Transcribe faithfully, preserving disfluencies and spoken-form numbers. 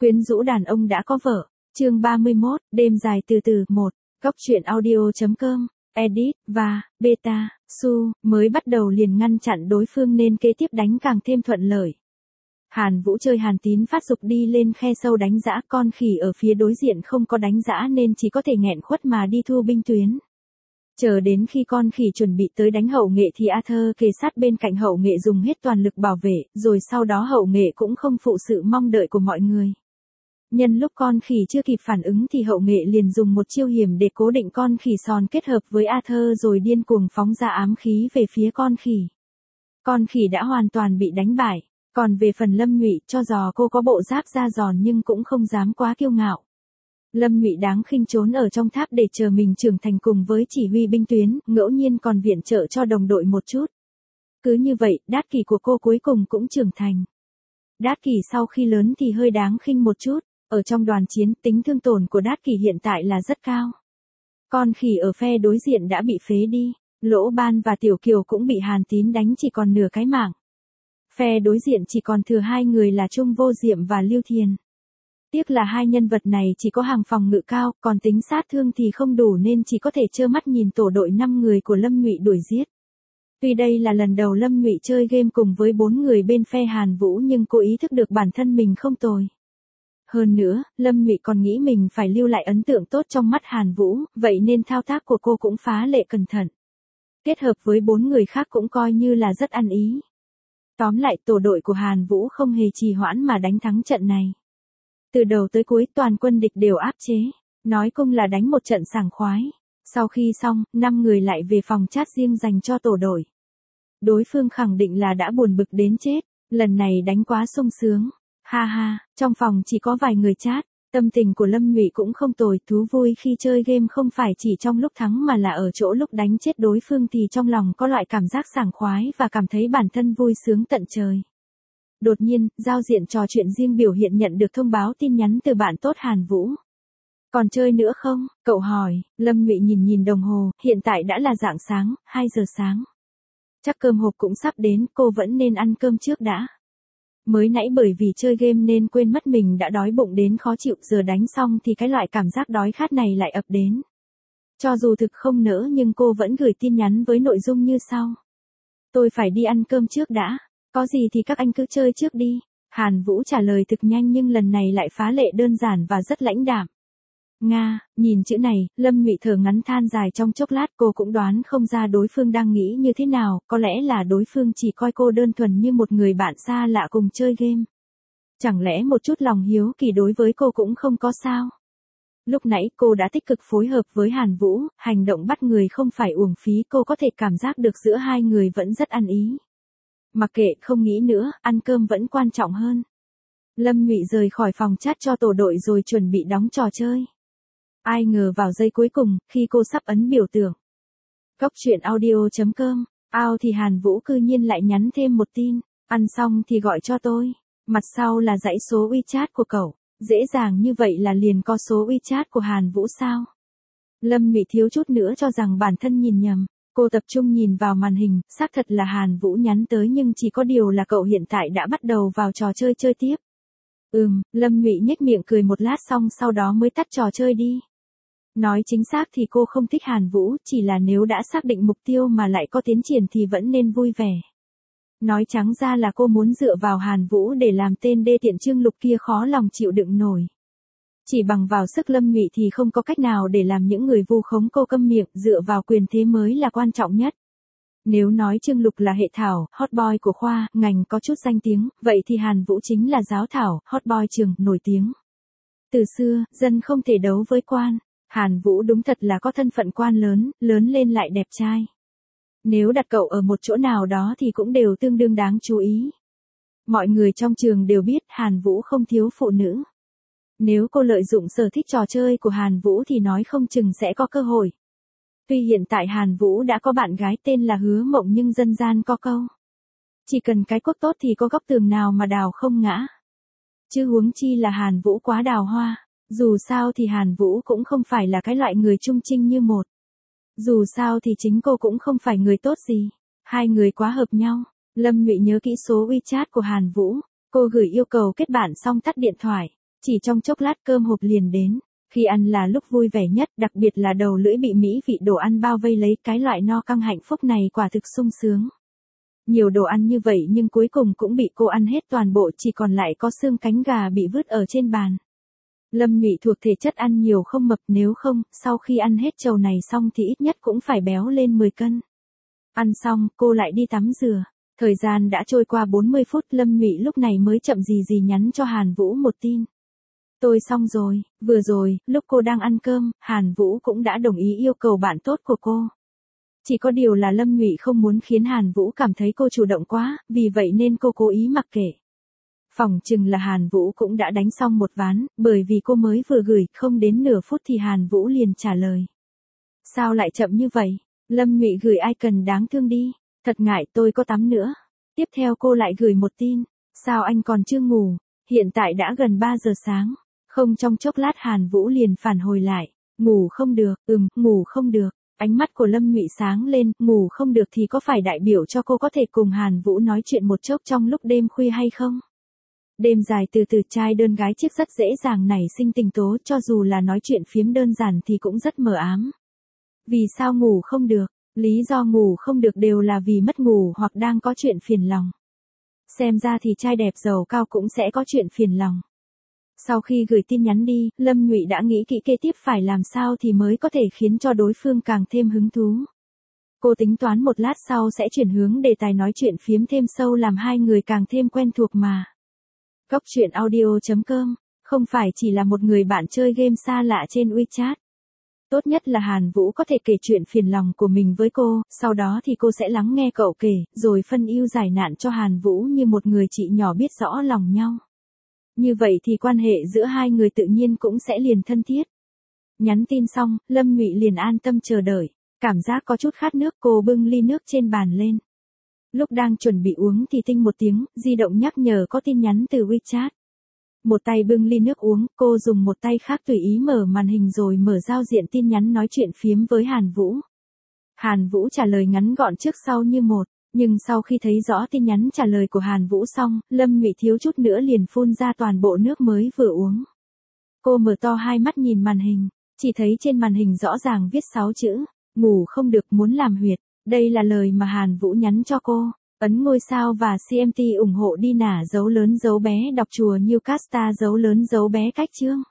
Quyến rũ đàn ông đã có vợ. Chương ba mươi mốt, đêm dài từ từ, một. Góc truyện audio.com, edit, và, beta, su, mới bắt đầu liền ngăn chặn đối phương nên kế tiếp đánh càng thêm thuận lợi. Hàn Vũ chơi Hàn Tín phát dục đi lên khe sâu đánh dã, con khỉ ở phía đối diện không có đánh dã nên chỉ có thể nghẹn khuất mà đi thu binh tuyến. Chờ đến khi con khỉ chuẩn bị tới đánh hậu nghệ thì Arthur kề sát bên cạnh hậu nghệ dùng hết toàn lực bảo vệ, rồi sau đó hậu nghệ cũng không phụ sự mong đợi của mọi người. Nhân lúc con khỉ chưa kịp phản ứng thì hậu nghệ liền dùng một chiêu hiểm để cố định con khỉ sòn kết hợp với Arthur rồi điên cuồng phóng ra ám khí về phía con khỉ. Con khỉ đã hoàn toàn bị đánh bại, còn về phần Lâm Nhụy, cho dù cô có bộ giáp da giòn nhưng cũng không dám quá kiêu ngạo. Lâm Nhụy đáng khinh trốn ở trong tháp để chờ mình trưởng thành cùng với chỉ huy binh tuyến, ngẫu nhiên còn viện trợ cho đồng đội một chút. Cứ như vậy, Đát Kỷ của cô cuối cùng cũng trưởng thành. Đát Kỷ sau khi lớn thì hơi đáng khinh một chút, ở trong đoàn chiến, tính thương tổn của Đát Kỷ hiện tại là rất cao. Con khỉ ở phe đối diện đã bị phế đi, Lỗ Ban và Tiểu Kiều cũng bị Hàn Tín đánh chỉ còn nửa cái mạng. Phe đối diện chỉ còn thừa hai người là Trung Vô Diệm và Lưu Thiền. Tiếc là hai nhân vật này chỉ có hàng phòng ngự cao, còn tính sát thương thì không đủ nên chỉ có thể trơ mắt nhìn tổ đội năm người của Lâm Nhụy đuổi giết. Tuy đây là lần đầu Lâm Nhụy chơi game cùng với bốn người bên phe Hàn Vũ nhưng cô ý thức được bản thân mình không tồi. Hơn nữa, Lâm Nhụy còn nghĩ mình phải lưu lại ấn tượng tốt trong mắt Hàn Vũ, vậy nên thao tác của cô cũng phá lệ cẩn thận. Kết hợp với bốn người khác cũng coi như là rất ăn ý. Tóm lại, tổ đội của Hàn Vũ không hề trì hoãn mà đánh thắng trận này. Từ đầu tới cuối toàn quân địch đều áp chế, nói chung là đánh một trận sảng khoái. Sau khi xong, năm người lại về phòng chat riêng dành cho tổ đội. Đối phương khẳng định là đã buồn bực đến chết, lần này đánh quá sung sướng. Ha ha, trong phòng chỉ có vài người chat, tâm tình của Lâm Nhụy cũng không tồi, thú vui khi chơi game không phải chỉ trong lúc thắng mà là ở chỗ lúc đánh chết đối phương thì trong lòng có loại cảm giác sảng khoái và cảm thấy bản thân vui sướng tận trời. Đột nhiên, giao diện trò chuyện riêng biểu hiện nhận được thông báo tin nhắn từ bạn tốt Hàn Vũ. Còn chơi nữa không? Cậu hỏi. Lâm Nhụy nhìn nhìn đồng hồ, hiện tại đã là rạng sáng, hai giờ sáng. Chắc cơm hộp cũng sắp đến, cô vẫn nên ăn cơm trước đã. Mới nãy bởi vì chơi game nên quên mất mình đã đói bụng đến khó chịu, giờ đánh xong thì cái loại cảm giác đói khát này lại ập đến. Cho dù thực không nỡ nhưng cô vẫn gửi tin nhắn với nội dung như sau. Tôi phải đi ăn cơm trước đã, có gì thì các anh cứ chơi trước đi. Hàn Vũ trả lời thực nhanh nhưng lần này lại phá lệ đơn giản và rất lãnh đạm. Nga, nhìn chữ này, Lâm Nhụy thở ngắn than dài trong chốc lát, cô cũng đoán không ra đối phương đang nghĩ như thế nào, có lẽ là đối phương chỉ coi cô đơn thuần như một người bạn xa lạ cùng chơi game. Chẳng lẽ một chút lòng hiếu kỳ đối với cô cũng không có sao? Lúc nãy cô đã tích cực phối hợp với Hàn Vũ, hành động bắt người không phải uổng phí, cô có thể cảm giác được giữa hai người vẫn rất ăn ý. Mặc kệ, không nghĩ nữa, ăn cơm vẫn quan trọng hơn. Lâm Nhụy rời khỏi phòng chat cho tổ đội rồi chuẩn bị đóng trò chơi. Ai ngờ vào giây cuối cùng, khi cô sắp ấn biểu tượng Góc truyện audio.com, ao thì Hàn Vũ cư nhiên lại nhắn thêm một tin, ăn xong thì gọi cho tôi. Mặt sau là dãy số WeChat của cậu, dễ dàng như vậy là liền có số WeChat của Hàn Vũ sao? Lâm Nhụy thiếu chút nữa cho rằng bản thân nhìn nhầm, cô tập trung nhìn vào màn hình, xác thật là Hàn Vũ nhắn tới nhưng chỉ có điều là cậu hiện tại đã bắt đầu vào trò chơi chơi tiếp. Ừm, Lâm Nhụy nhếch miệng cười một lát xong sau đó mới tắt trò chơi đi. Nói chính xác thì cô không thích Hàn Vũ, chỉ là nếu đã xác định mục tiêu mà lại có tiến triển thì vẫn nên vui vẻ. Nói trắng ra là cô muốn dựa vào Hàn Vũ để làm tên đê tiện Trương Lục kia khó lòng chịu đựng nổi. Chỉ bằng vào sức Lâm Nhụy thì không có cách nào để làm những người vu khống cô câm miệng, dựa vào quyền thế mới là quan trọng nhất. Nếu nói Trương Lục là hệ thảo, hot boy của khoa, ngành có chút danh tiếng, vậy thì Hàn Vũ chính là giáo thảo, hot boy trường, nổi tiếng. Từ xưa, dân không thể đấu với quan. Hàn Vũ đúng thật là có thân phận quan lớn, lớn lên lại đẹp trai. Nếu đặt cậu ở một chỗ nào đó thì cũng đều tương đương đáng chú ý. Mọi người trong trường đều biết Hàn Vũ không thiếu phụ nữ. Nếu cô lợi dụng sở thích trò chơi của Hàn Vũ thì nói không chừng sẽ có cơ hội. Tuy hiện tại Hàn Vũ đã có bạn gái tên là Hứa Mộng nhưng dân gian có câu. Chỉ cần cái quốc tốt thì có góc tường nào mà đào không ngã. Chứ huống chi là Hàn Vũ quá đào hoa. Dù sao thì Hàn Vũ cũng không phải là cái loại người trung trinh như một. Dù sao thì chính cô cũng không phải người tốt gì. Hai người quá hợp nhau. Lâm Nhụy nhớ kỹ số WeChat của Hàn Vũ. Cô gửi yêu cầu kết bạn xong tắt điện thoại. Chỉ trong chốc lát cơm hộp liền đến. Khi ăn là lúc vui vẻ nhất, đặc biệt là đầu lưỡi bị mỹ vị đồ ăn bao vây lấy, cái loại no căng hạnh phúc này quả thực sung sướng. Nhiều đồ ăn như vậy nhưng cuối cùng cũng bị cô ăn hết toàn bộ, chỉ còn lại có xương cánh gà bị vứt ở trên bàn. Lâm Nhụy thuộc thể chất ăn nhiều không mập, nếu không, sau khi ăn hết chầu này xong thì ít nhất cũng phải béo lên mười cân. Ăn xong, cô lại đi tắm rửa. Thời gian đã trôi qua bốn mươi phút, Lâm Nhụy lúc này mới chậm gì gì nhắn cho Hàn Vũ một tin. Tôi xong rồi, vừa rồi, lúc cô đang ăn cơm, Hàn Vũ cũng đã đồng ý yêu cầu bạn tốt của cô. Chỉ có điều là Lâm Nhụy không muốn khiến Hàn Vũ cảm thấy cô chủ động quá, vì vậy nên cô cố ý mặc kệ. Phỏng chừng là Hàn Vũ cũng đã đánh xong một ván, bởi vì cô mới vừa gửi, không đến nửa phút thì Hàn Vũ liền trả lời. Sao lại chậm như vậy? Lâm Nhụy gửi icon đáng thương đi. Thật ngại, tôi có tắm nữa. Tiếp theo cô lại gửi một tin. Sao anh còn chưa ngủ? Hiện tại đã gần ba giờ sáng. Không trong chốc lát Hàn Vũ liền phản hồi lại. Ngủ không được, ừm, ngủ không được. Ánh mắt của Lâm Nhụy sáng lên, ngủ không được thì có phải đại biểu cho cô có thể cùng Hàn Vũ nói chuyện một chốc trong lúc đêm khuya hay không? Đêm dài từ từ, trai đơn gái chiếc rất dễ dàng nảy sinh tình tố, cho dù là nói chuyện phiếm đơn giản thì cũng rất mờ ám. Vì sao ngủ không được? Lý do ngủ không được đều là vì mất ngủ hoặc đang có chuyện phiền lòng. Xem ra thì trai đẹp giàu cao cũng sẽ có chuyện phiền lòng. Sau khi gửi tin nhắn đi, Lâm Nhụy đã nghĩ kỹ kế tiếp phải làm sao thì mới có thể khiến cho đối phương càng thêm hứng thú. Cô tính toán một lát sau sẽ chuyển hướng đề tài nói chuyện phiếm thêm sâu, làm hai người càng thêm quen thuộc mà. Góc truyện audio chấm com, không phải chỉ là một người bạn chơi game xa lạ trên WeChat. Tốt nhất là Hàn Vũ có thể kể chuyện phiền lòng của mình với cô, sau đó thì cô sẽ lắng nghe cậu kể, rồi phân ưu giải nạn cho Hàn Vũ như một người chị nhỏ biết rõ lòng nhau. Như vậy thì quan hệ giữa hai người tự nhiên cũng sẽ liền thân thiết. Nhắn tin xong, Lâm Nhụy liền an tâm chờ đợi. Cảm giác có chút khát nước, cô bưng ly nước trên bàn lên. Lúc đang chuẩn bị uống thì tinh một tiếng, di động nhắc nhở có tin nhắn từ WeChat. Một tay bưng ly nước uống, cô dùng một tay khác tùy ý mở màn hình rồi mở giao diện tin nhắn nói chuyện phiếm với Hàn Vũ. Hàn Vũ trả lời ngắn gọn trước sau như một, nhưng sau khi thấy rõ tin nhắn trả lời của Hàn Vũ xong, Lâm Nhụy thiếu chút nữa liền phun ra toàn bộ nước mới vừa uống. Cô mở to hai mắt nhìn màn hình, chỉ thấy trên màn hình rõ ràng viết sáu chữ, ngủ không được muốn làm huyệt. Đây là lời mà Hàn Vũ nhắn cho cô. Ấn ngôi sao và xê em tê ủng hộ đi nả dấu lớn dấu bé, đọc chùa Newcastle dấu lớn dấu bé cách chương.